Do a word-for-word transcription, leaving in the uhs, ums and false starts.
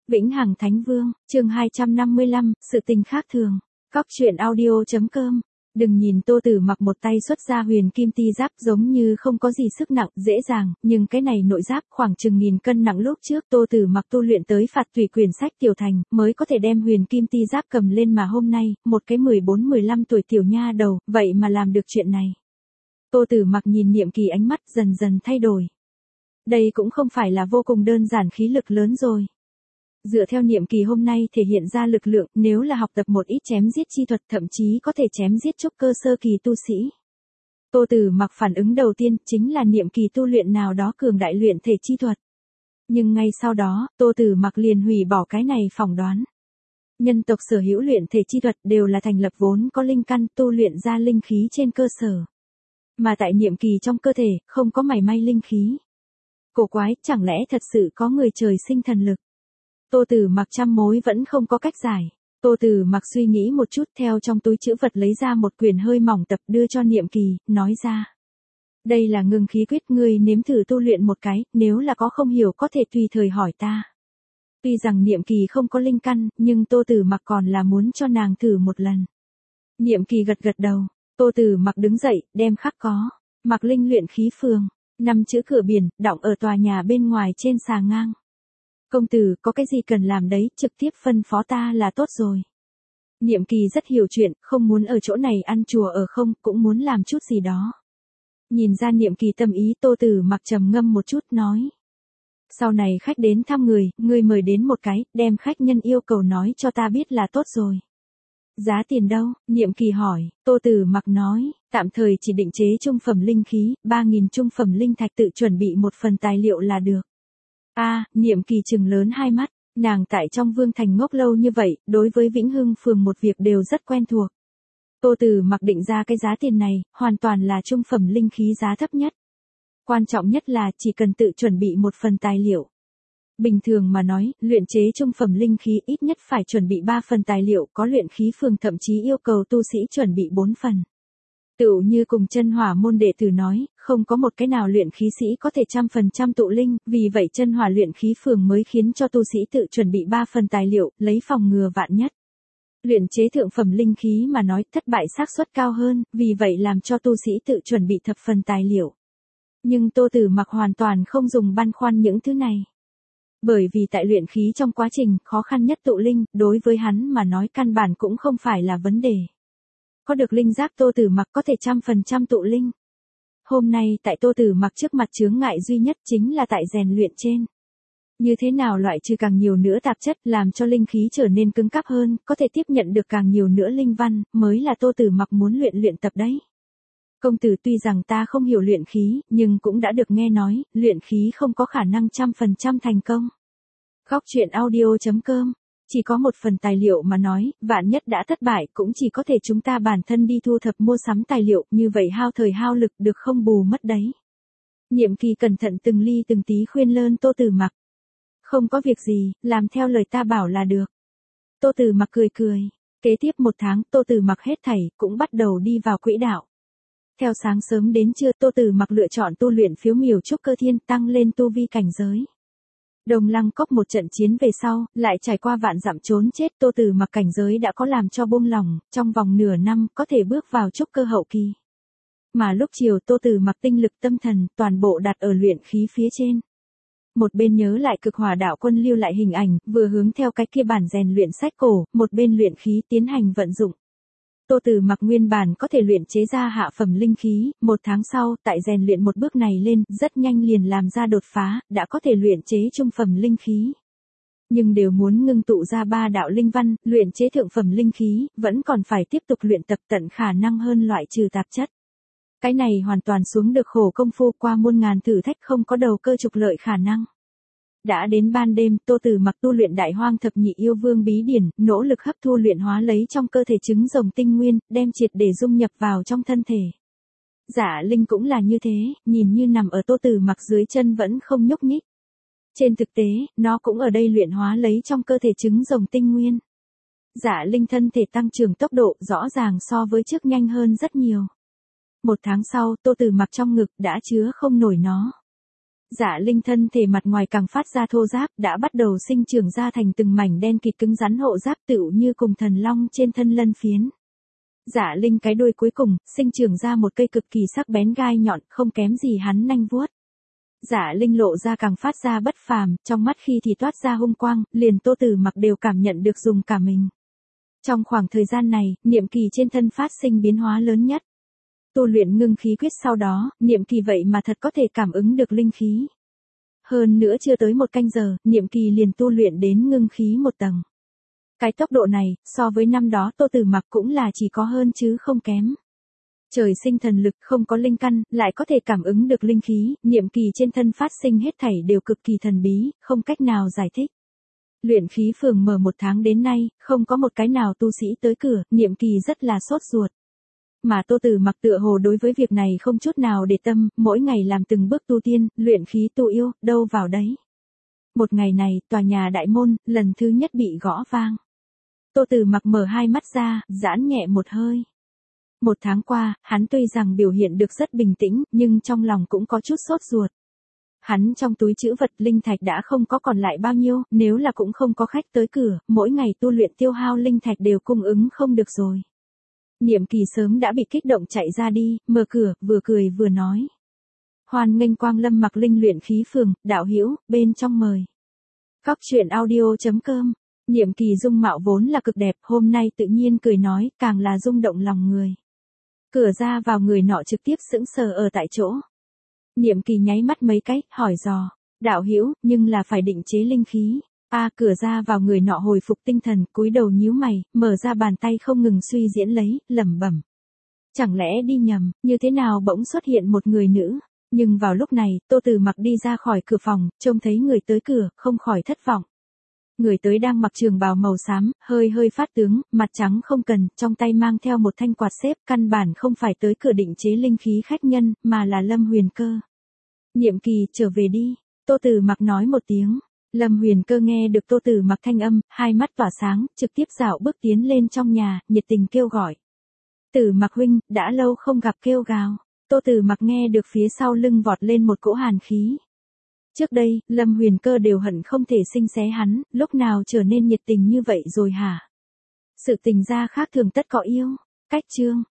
Vĩnh Hằng Thánh Vương, chương hai trăm năm mươi lăm, sự tình khác thường. Cóc truyện audio chấm com. Đừng nhìn Tô Tử Mặc một tay xuất ra huyền kim ti giáp giống như không có gì sức nặng, dễ dàng, nhưng cái này nội giáp khoảng chừng nghìn cân nặng lúc trước Tô Tử Mặc tu luyện tới phạt tùy quyển sách tiểu thành, mới có thể đem huyền kim ti giáp cầm lên mà hôm nay, một cái mười bốn mười lăm tuổi tiểu nha đầu, vậy mà làm được chuyện này. Tô Tử Mặc nhìn Niệm Kỳ ánh mắt dần dần thay đổi. Đây cũng không phải là vô cùng đơn giản khí lực lớn rồi. Dựa theo Niệm Kỳ hôm nay thể hiện ra lực lượng, nếu là học tập một ít chém giết chi thuật thậm chí có thể chém giết trúc cơ sơ kỳ tu sĩ. Tô Tử Mặc phản ứng đầu tiên chính là Niệm Kỳ tu luyện nào đó cường đại luyện thể chi thuật. Nhưng ngay sau đó, Tô Tử Mặc liền hủy bỏ cái này phỏng đoán. Nhân tộc sở hữu luyện thể chi thuật đều là thành lập vốn có linh căn tu luyện ra linh khí trên cơ sở. Mà tại Niệm Kỳ trong cơ thể, không có mảy may linh khí. Cổ quái, chẳng lẽ thật sự có người trời sinh thần lực? Tô Tử Mặc trăm mối vẫn không có cách giải. Tô Tử Mặc suy nghĩ một chút theo trong túi trữ vật lấy ra một quyển hơi mỏng tập đưa cho Niệm Kỳ, nói ra. Đây là ngưng khí quyết, ngươi nếm thử tu luyện một cái, nếu là có không hiểu có thể tùy thời hỏi ta. Tuy rằng Niệm Kỳ không có linh căn, nhưng Tô Tử Mặc còn là muốn cho nàng thử một lần. Niệm Kỳ gật gật đầu, Tô Tử Mặc đứng dậy, đem khắc có, Mặc Linh luyện khí phường, năm chữ cửa biển, đọng ở tòa nhà bên ngoài trên xà ngang. Công tử, có cái gì cần làm đấy, trực tiếp phân phó ta là tốt rồi. Niệm Kỳ rất hiểu chuyện, không muốn ở chỗ này ăn chùa ở không, cũng muốn làm chút gì đó. Nhìn ra Niệm Kỳ tâm ý, Tô Tử Mặc trầm ngâm một chút nói. Sau này khách đến thăm người, ngươi mời đến một cái, đem khách nhân yêu cầu nói cho ta biết là tốt rồi. Giá tiền đâu? Niệm Kỳ hỏi. Tô Tử Mặc nói, tạm thời chỉ định chế trung phẩm linh khí, ba nghìn trung phẩm linh thạch, tự chuẩn bị một phần tài liệu là được. A, à, Niệm Kỳ trừng lớn hai mắt, nàng tại trong Vương Thành ngốc lâu như vậy, đối với Vĩnh Hưng phường một việc đều rất quen thuộc. Tô Tử Mặc định ra cái giá tiền này, hoàn toàn là trung phẩm linh khí giá thấp nhất. Quan trọng nhất là chỉ cần tự chuẩn bị một phần tài liệu. Bình thường mà nói, luyện chế trung phẩm linh khí ít nhất phải chuẩn bị ba phần tài liệu, có luyện khí phường thậm chí yêu cầu tu sĩ chuẩn bị bốn phần. Tựu như cùng Chân Hỏa môn đệ tử nói, không có một cái nào luyện khí sĩ có thể trăm phần trăm tụ linh, vì vậy Chân Hỏa luyện khí phường mới khiến cho tu sĩ tự chuẩn bị ba phần tài liệu, lấy phòng ngừa vạn nhất. Luyện chế thượng phẩm linh khí mà nói thất bại xác suất cao hơn, vì vậy làm cho tu sĩ tự chuẩn bị thập phần tài liệu. Nhưng Tô Tử Mặc hoàn toàn không dùng băn khoăn những thứ này. Bởi vì tại luyện khí trong quá trình, khó khăn nhất tụ linh, đối với hắn mà nói căn bản cũng không phải là vấn đề. Có được linh giáp Tô Tử Mặc có thể trăm phần trăm tụ linh. Hôm nay tại Tô Tử Mặc trước mặt chướng ngại duy nhất chính là tại rèn luyện trên. Như thế nào loại trừ càng nhiều nữa tạp chất làm cho linh khí trở nên cứng cáp hơn, có thể tiếp nhận được càng nhiều nữa linh văn, mới là Tô Tử Mặc muốn luyện luyện tập đấy. Công tử, tuy rằng ta không hiểu luyện khí, nhưng cũng đã được nghe nói, luyện khí không có khả năng trăm phần trăm thành công. Cóc truyện audio chấm com. Chỉ có một phần tài liệu mà nói, vạn nhất đã thất bại cũng chỉ có thể chúng ta bản thân đi thu thập mua sắm tài liệu, như vậy hao thời hao lực được không bù mất đấy. Niệm Kỳ cẩn thận từng ly từng tí khuyên lơn Tô Tử Mặc. Không có việc gì, làm theo lời ta bảo là được. Tô Tử Mặc cười cười. Kế tiếp một tháng, Tô Tử Mặc hết thảy, cũng bắt đầu đi vào quỹ đạo. Theo sáng sớm đến trưa, Tô Tử Mặc lựa chọn tu luyện phiếu miểu trúc cơ thiên, tăng lên tu vi cảnh giới. Đồng Lăng Cốc một trận chiến về sau, lại trải qua vạn dặm trốn chết, Tô Tử Mặc cảnh giới đã có làm cho buông lòng, trong vòng nửa năm có thể bước vào trúc cơ hậu kỳ. Mà lúc chiều Tô Tử Mặc tinh lực tâm thần toàn bộ đặt ở luyện khí phía trên. Một bên nhớ lại Cực Hỏa đạo quân lưu lại hình ảnh, vừa hướng theo cái kia bản rèn luyện sách cổ, một bên luyện khí tiến hành vận dụng. Tô Tử Mặc nguyên bản có thể luyện chế ra hạ phẩm linh khí, một tháng sau, tại rèn luyện một bước này lên, rất nhanh liền làm ra đột phá, đã có thể luyện chế trung phẩm linh khí. Nhưng đều muốn ngưng tụ ra ba đạo linh văn, luyện chế thượng phẩm linh khí, vẫn còn phải tiếp tục luyện tập tận khả năng hơn loại trừ tạp chất. Cái này hoàn toàn xuống được khổ công phu, qua muôn ngàn thử thách, không có đầu cơ trục lợi khả năng. Đã đến ban đêm, Tô Tử Mặc tu luyện Đại Hoang Thập Nhị Yêu Vương bí điển, nỗ lực hấp thu luyện hóa lấy trong cơ thể trứng rồng tinh nguyên, đem triệt để dung nhập vào trong thân thể. Dạ Linh cũng là như thế, nhìn như nằm ở Tô Tử Mặc dưới chân vẫn không nhúc nhích. Trên thực tế, nó cũng ở đây luyện hóa lấy trong cơ thể trứng rồng tinh nguyên. Dạ Linh thân thể tăng trưởng tốc độ rõ ràng so với trước nhanh hơn rất nhiều. Một tháng sau, Tô Tử Mặc trong ngực đã chứa không nổi nó. Dạ Linh thân thể mặt ngoài càng phát ra thô ráp, đã bắt đầu sinh trưởng ra thành từng mảnh đen kịt cứng rắn hộ giáp tựu như cùng thần long trên thân lân phiến. Dạ Linh cái đuôi cuối cùng, sinh trưởng ra một cây cực kỳ sắc bén gai nhọn, không kém gì hắn nanh vuốt. Dạ Linh lộ ra càng phát ra bất phàm, trong mắt khi thì toát ra hung quang, liền Tô Tử Mặc đều cảm nhận được dùng cả mình. Trong khoảng thời gian này, niệm kỳ trên thân phát sinh biến hóa lớn nhất. Tu luyện ngưng khí quyết sau đó, niệm kỳ vậy mà thật có thể cảm ứng được linh khí. Hơn nữa chưa tới một canh giờ, niệm kỳ liền tu luyện đến ngưng khí một tầng. Cái tốc độ này, so với năm đó Tô Tử Mặc cũng là chỉ có hơn chứ không kém. Trời sinh thần lực không có linh căn, lại có thể cảm ứng được linh khí, niệm kỳ trên thân phát sinh hết thảy đều cực kỳ thần bí, không cách nào giải thích. Luyện khí phường mở một tháng đến nay, không có một cái nào tu sĩ tới cửa, niệm kỳ rất là sốt ruột. Mà Tô Tử Mặc tựa hồ đối với việc này không chút nào để tâm, mỗi ngày làm từng bước tu tiên, luyện khí tu yêu, đâu vào đấy. Một ngày này, tòa nhà đại môn, lần thứ nhất bị gõ vang. Tô Tử Mặc mở hai mắt ra, giãn nhẹ một hơi. Một tháng qua, hắn tuy rằng biểu hiện được rất bình tĩnh, nhưng trong lòng cũng có chút sốt ruột. Hắn trong túi trữ vật linh thạch đã không có còn lại bao nhiêu, nếu là cũng không có khách tới cửa, mỗi ngày tu luyện tiêu hao linh thạch đều cung ứng không được rồi. Niệm kỳ sớm đã bị kích động chạy ra đi, mở cửa, vừa cười vừa nói. Hoan nghênh Quang Lâm Mặc Linh luyện khí phường, đạo hữu, bên trong mời. Cóc truyện audio chấm com. Niệm kỳ dung mạo vốn là cực đẹp, hôm nay tự nhiên cười nói, càng là rung động lòng người. Cửa ra vào người nọ trực tiếp sững sờ ở tại chỗ. Niệm kỳ nháy mắt mấy cái, hỏi dò, đạo hữu, nhưng là phải định chế linh khí. A à, cửa ra vào người nọ hồi phục tinh thần, cúi đầu nhíu mày, mở ra bàn tay không ngừng suy diễn lấy, lẩm bẩm. Chẳng lẽ đi nhầm, như thế nào bỗng xuất hiện một người nữ? Nhưng vào lúc này, Tô Tử Mặc đi ra khỏi cửa phòng, trông thấy người tới cửa, không khỏi thất vọng. Người tới đang mặc trường bào màu xám, hơi hơi phát tướng, mặt trắng không cần, trong tay mang theo một thanh quạt xếp, căn bản không phải tới cửa định chế linh khí khách nhân, mà là Lâm Huyền Cơ. Niệm kỳ, trở về đi, Tô Tử Mặc nói một tiếng. Lâm Huyền Cơ nghe được Tô Tử Mặc thanh âm, hai mắt tỏa sáng, trực tiếp dạo bước tiến lên trong nhà, nhiệt tình kêu gọi. Tử Mặc huynh, đã lâu không gặp kêu gào. Tô Tử Mặc nghe được phía sau lưng vọt lên một cỗ hàn khí. Trước đây, Lâm Huyền Cơ đều hận không thể sinh xé hắn, lúc nào trở nên nhiệt tình như vậy rồi hả? Sự tình gia khác thường tất có yêu. Cách chương.